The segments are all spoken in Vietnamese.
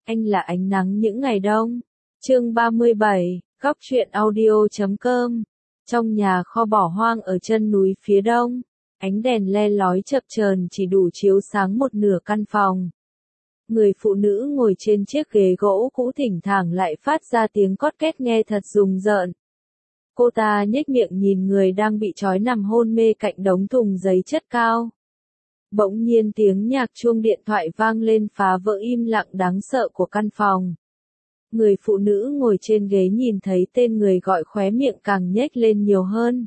anh là ánh nắng những ngày đông. Chương 37, góc truyện audio.com. Trong nhà kho bỏ hoang ở chân núi phía đông, ánh đèn le lói chập chờn chỉ đủ chiếu sáng một nửa căn phòng. Người phụ nữ ngồi trên chiếc ghế gỗ cũ thỉnh thoảng lại phát ra tiếng cót két nghe thật rùng rợn. Cô ta nhếch miệng nhìn người đang bị trói nằm hôn mê cạnh đống thùng giấy chất cao. Bỗng nhiên tiếng nhạc chuông điện thoại vang lên phá vỡ im lặng đáng sợ của căn phòng. Người phụ nữ ngồi trên ghế nhìn thấy tên người gọi khóe miệng càng nhếch lên nhiều hơn.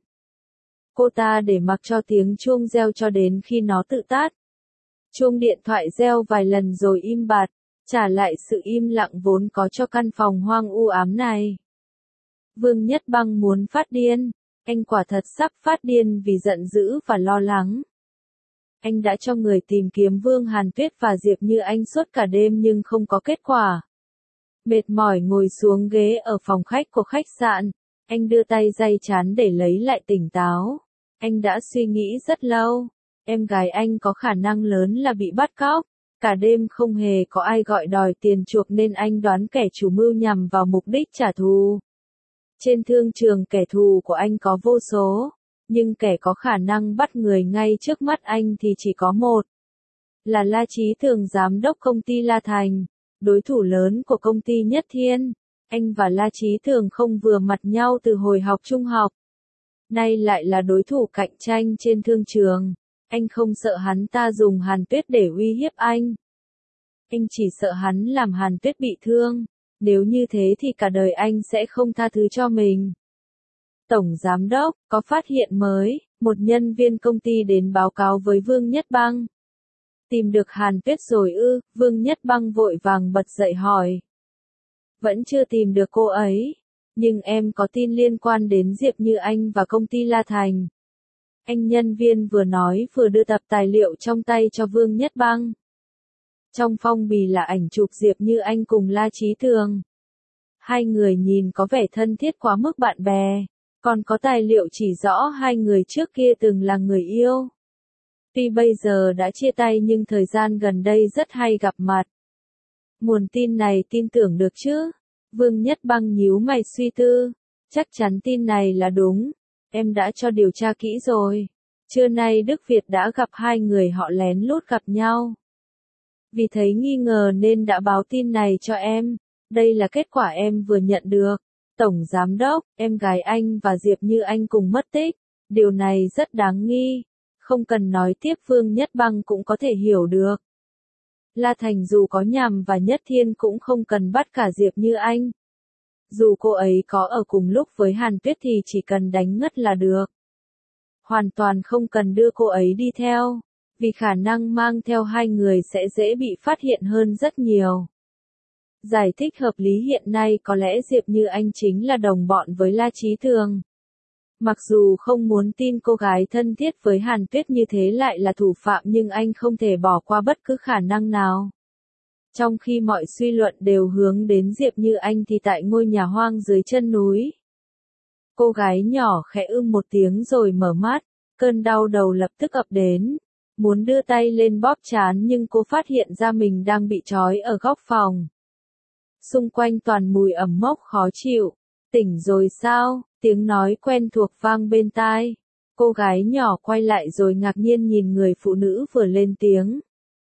Cô ta để mặc cho tiếng chuông reo cho đến khi nó tự tắt. Chuông điện thoại reo vài lần rồi im bặt, trả lại sự im lặng vốn có cho căn phòng hoang u ám này. Vương Nhất Băng muốn phát điên, anh quả thật sắp phát điên vì giận dữ và lo lắng. Anh đã cho người tìm kiếm Vương Hàn Tuyết và Diệp Như Anh suốt cả đêm nhưng không có kết quả. Mệt mỏi ngồi xuống ghế ở phòng khách của khách sạn, anh đưa tay day trán để lấy lại tỉnh táo. Anh đã suy nghĩ rất lâu, em gái anh có khả năng lớn là bị bắt cóc. Cả đêm không hề có ai gọi đòi tiền chuộc nên anh đoán kẻ chủ mưu nhằm vào mục đích trả thù. Trên thương trường kẻ thù của anh có vô số, nhưng kẻ có khả năng bắt người ngay trước mắt anh thì chỉ có một. Là La Chí Thường giám đốc công ty La Thành, đối thủ lớn của công ty Nhất Thiên. Anh và La Chí Thường không vừa mặt nhau từ hồi học trung học. Nay lại là đối thủ cạnh tranh trên thương trường. Anh không sợ hắn ta dùng Hàn Tuyết để uy hiếp anh. Anh chỉ sợ hắn làm Hàn Tuyết bị thương. Nếu như thế thì cả đời anh sẽ không tha thứ cho mình. Tổng giám đốc, có phát hiện mới, một nhân viên công ty đến báo cáo với Vương Nhất Băng. Tìm được Hàn Tuyết rồi ư? Vương Nhất Băng vội vàng bật dậy hỏi. Vẫn chưa tìm được cô ấy, nhưng em có tin liên quan đến Diệp Như Anh và công ty La Thành. Anh nhân viên vừa nói vừa đưa tập tài liệu trong tay cho Vương Nhất Băng. Trong phong bì là ảnh chụp Diệp Như Anh cùng La Chí Thường. Hai người nhìn có vẻ thân thiết quá mức bạn bè, còn có tài liệu chỉ rõ hai người trước kia từng là người yêu. Tuy bây giờ đã chia tay nhưng thời gian gần đây rất hay gặp mặt. Nguồn tin này tin tưởng được chứ? Vương Nhất Băng nhíu mày suy tư. Chắc chắn tin này là đúng. Em đã cho điều tra kỹ rồi. Trưa nay Đức Việt đã gặp hai người họ lén lút gặp nhau. Vì thấy nghi ngờ nên đã báo tin này cho em. Đây là kết quả em vừa nhận được. Tổng giám đốc, em gái anh và Diệp Như Anh cùng mất tích. Điều này rất đáng nghi. Không cần nói tiếp, Vương Nhất Băng cũng có thể hiểu được. La Thành dù có nhằm và Nhất Thiên cũng không cần bắt cả Diệp Như Anh. Dù cô ấy có ở cùng lúc với Hàn Tuyết thì chỉ cần đánh ngất là được. Hoàn toàn không cần đưa cô ấy đi theo, vì khả năng mang theo hai người sẽ dễ bị phát hiện hơn rất nhiều. Giải thích hợp lý, hiện nay có lẽ Diệp Như Anh chính là đồng bọn với La Chí Thường. Mặc dù không muốn tin cô gái thân thiết với Hàn Tuyết như thế lại là thủ phạm nhưng anh không thể bỏ qua bất cứ khả năng nào. Trong khi mọi suy luận đều hướng đến Diệp Như Anh thì tại ngôi nhà hoang dưới chân núi. Cô gái nhỏ khẽ một tiếng rồi mở mắt, cơn đau đầu lập tức ập đến. Muốn đưa tay lên bóp trán nhưng cô phát hiện ra mình đang bị trói ở góc phòng. Xung quanh toàn mùi ẩm mốc khó chịu. Tỉnh rồi sao? Tiếng nói quen thuộc vang bên tai. Cô gái nhỏ quay lại rồi ngạc nhiên nhìn người phụ nữ vừa lên tiếng.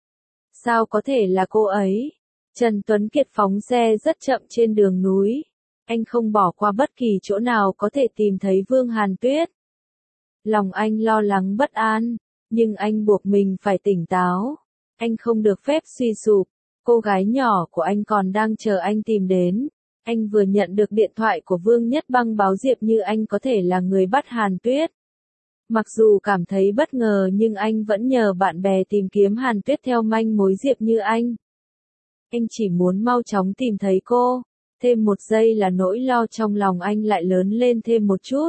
Sao có thể là cô ấy? Trần Tuấn Kiệt phóng xe rất chậm trên đường núi. Anh không bỏ qua bất kỳ chỗ nào có thể tìm thấy Vương Hàn Tuyết. Lòng anh lo lắng bất an, nhưng anh buộc mình phải tỉnh táo. Anh không được phép suy sụp. Cô gái nhỏ của anh còn đang chờ anh tìm đến. Anh vừa nhận được điện thoại của Vương Nhất Băng báo Diệp Như Anh có thể là người bắt Hàn Tuyết. Mặc dù cảm thấy bất ngờ nhưng anh vẫn nhờ bạn bè tìm kiếm Hàn Tuyết theo manh mối Diệp Như Anh. Anh chỉ muốn mau chóng tìm thấy cô. Thêm một giây là nỗi lo trong lòng anh lại lớn lên thêm một chút.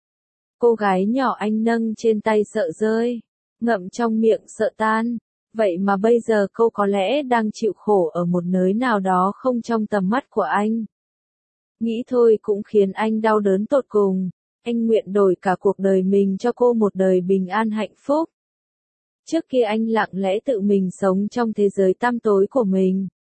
Cô gái nhỏ anh nâng trên tay sợ rơi, ngậm trong miệng sợ tan. Vậy mà bây giờ cô có lẽ đang chịu khổ ở một nơi nào đó không trong tầm mắt của anh. Nghĩ thôi cũng khiến anh đau đớn tột cùng. Anh nguyện đổi cả cuộc đời mình cho cô một đời bình an hạnh phúc. Trước kia anh lặng lẽ tự mình sống trong thế giới tăm tối của mình.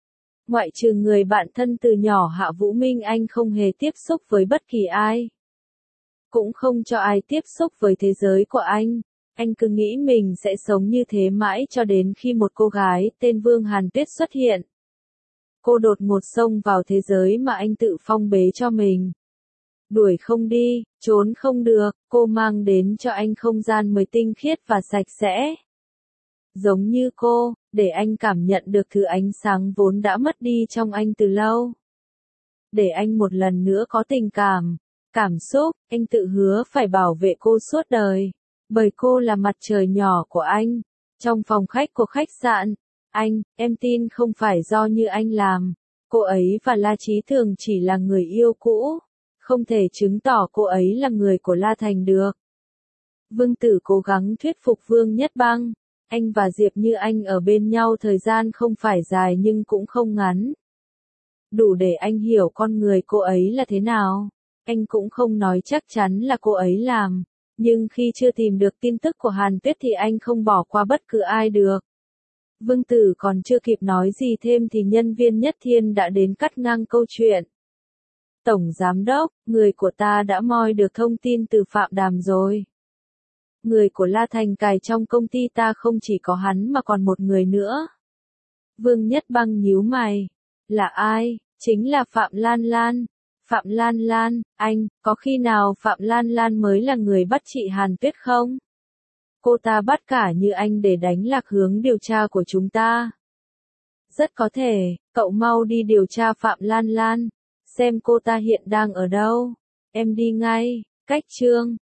Ngoại trừ người bạn thân từ nhỏ Hạ Vũ Minh, anh không hề tiếp xúc với bất kỳ ai. Cũng không cho ai tiếp xúc với thế giới của anh. Anh cứ nghĩ mình sẽ sống như thế mãi cho đến khi một cô gái tên Vương Hàn Tuyết xuất hiện. Cô đột ngột xông vào thế giới mà anh tự phong bế cho mình. Đuổi không đi, trốn không được, cô mang đến cho anh không gian mới tinh khiết và sạch sẽ. Giống như cô, để anh cảm nhận được thứ ánh sáng vốn đã mất đi trong anh từ lâu. Để anh một lần nữa có tình cảm xúc, anh tự hứa phải bảo vệ cô suốt đời. Bởi cô là mặt trời nhỏ của anh. Trong phòng khách của khách sạn, em tin không phải do như anh làm. Cô ấy và La Chí Thường chỉ là người yêu cũ. Không thể chứng tỏ cô ấy là người của La Thành được. Vương Tử cố gắng thuyết phục Vương Nhất Băng. Anh và Diệp Như Anh ở bên nhau thời gian không phải dài nhưng cũng không ngắn. Đủ để anh hiểu con người cô ấy là thế nào. Anh cũng không nói chắc chắn là cô ấy làm. Nhưng khi chưa tìm được tin tức của Hàn Tuyết thì anh không bỏ qua bất cứ ai được. Vương Tử còn chưa kịp nói gì thêm thì nhân viên Nhất Thiên đã đến cắt ngang câu chuyện. Tổng Giám đốc, người của ta đã moi được thông tin từ Phạm Đàm rồi. Người của La Thành cài trong công ty ta không chỉ có hắn mà còn một người nữa. Vương Nhất Băng nhíu mày. Là ai? Chính là Phạm Lan Lan. Phạm Lan Lan, anh, có khi nào Phạm Lan Lan mới là người bắt chị Hàn Tuyết không? Cô ta bắt cả Như Anh để đánh lạc hướng điều tra của chúng ta. Rất có thể, cậu mau đi điều tra Phạm Lan Lan. Xem cô ta hiện đang ở đâu. Em đi ngay. Cách chương